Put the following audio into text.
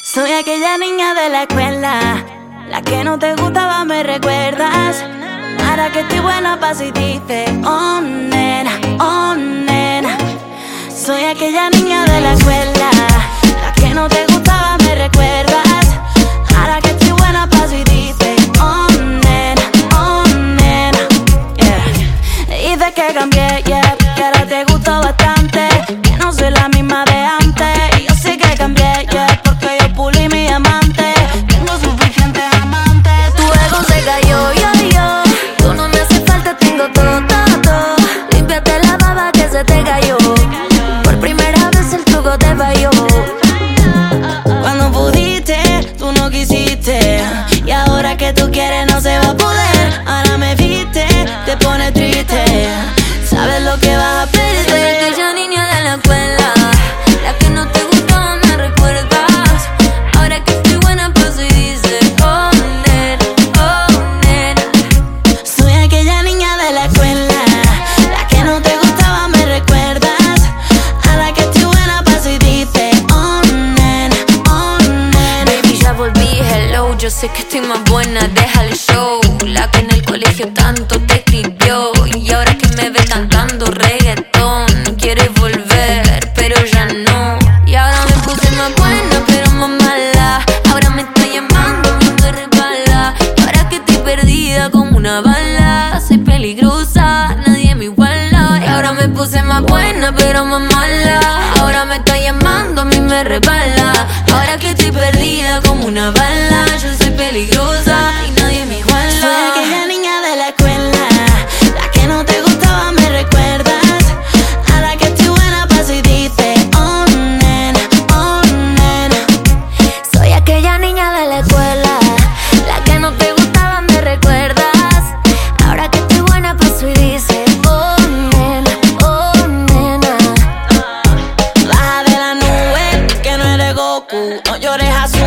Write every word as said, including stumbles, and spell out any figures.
Soy aquella niña de la escuela, la que no te gustaba, me recuerdas. Ahora que estoy buena pa' si dices, oh nena, oh nena. Soy aquella niña de la escuela, la que no te gustaba, me recuerdas. Ahora que estoy buena pa' si dices, oh nena, oh nena, yeah. Dices que cambié, yeah, que ahora te gusto bastante, que no soy la misma de antes. Y yo sé que cambié, yeah, porque yo pulí mi amante. Tengo suficientes amantes. Tu ego se cayó, yo, yo. Tú no me hace falta, tengo todo, todo, todo. Límpiate la baba que se te cayó. Por primera vez el truco te falló. Cuando pudiste, tú no quisiste. Y ahora que tú quieres no se va a poder. Ahora me viste, te pone triste. Sabes lo que vas a perder. Soy aquella niña de la escuela, la que no te gustaba, me recuerdas. Ahora que estoy buena paso y dice, oh nena, oh nena. Soy aquella niña de la escuela, la que no te gustaba, me recuerdas. Ahora que estoy buena paso y dice, oh nena, oh nena. Baby, ya volví, hello, yo sé que estoy más buena, deja el show. La que en el colegio tanto te escribió y ahora que me ve cantando reggaetón quiere volver, pero ya no. Y ahora me puse más buena, pero más mala. Ahora me está llamando, me resbala. Y ahora que estoy perdida como una bala, soy peligrosa, nadie me iguala. Y ahora me puse más buena, pero más mala. Ahora me está llamando, a mí me resbala. Ahora que estoy perdida como una bala, yo soy peligrosa y nadie me iguala. Soy aquella niña de la escuela, la que no te gustaba, me recuerdas. Ahora que estoy buena paso y dice, oh nena, oh nena. Soy aquella niña de la escuela, la que no te gustaba, me recuerdas. Ahora que estoy buena paso y dice, oh nena, oh nena. Baja de la nube, que no eres Goku, no llores azul.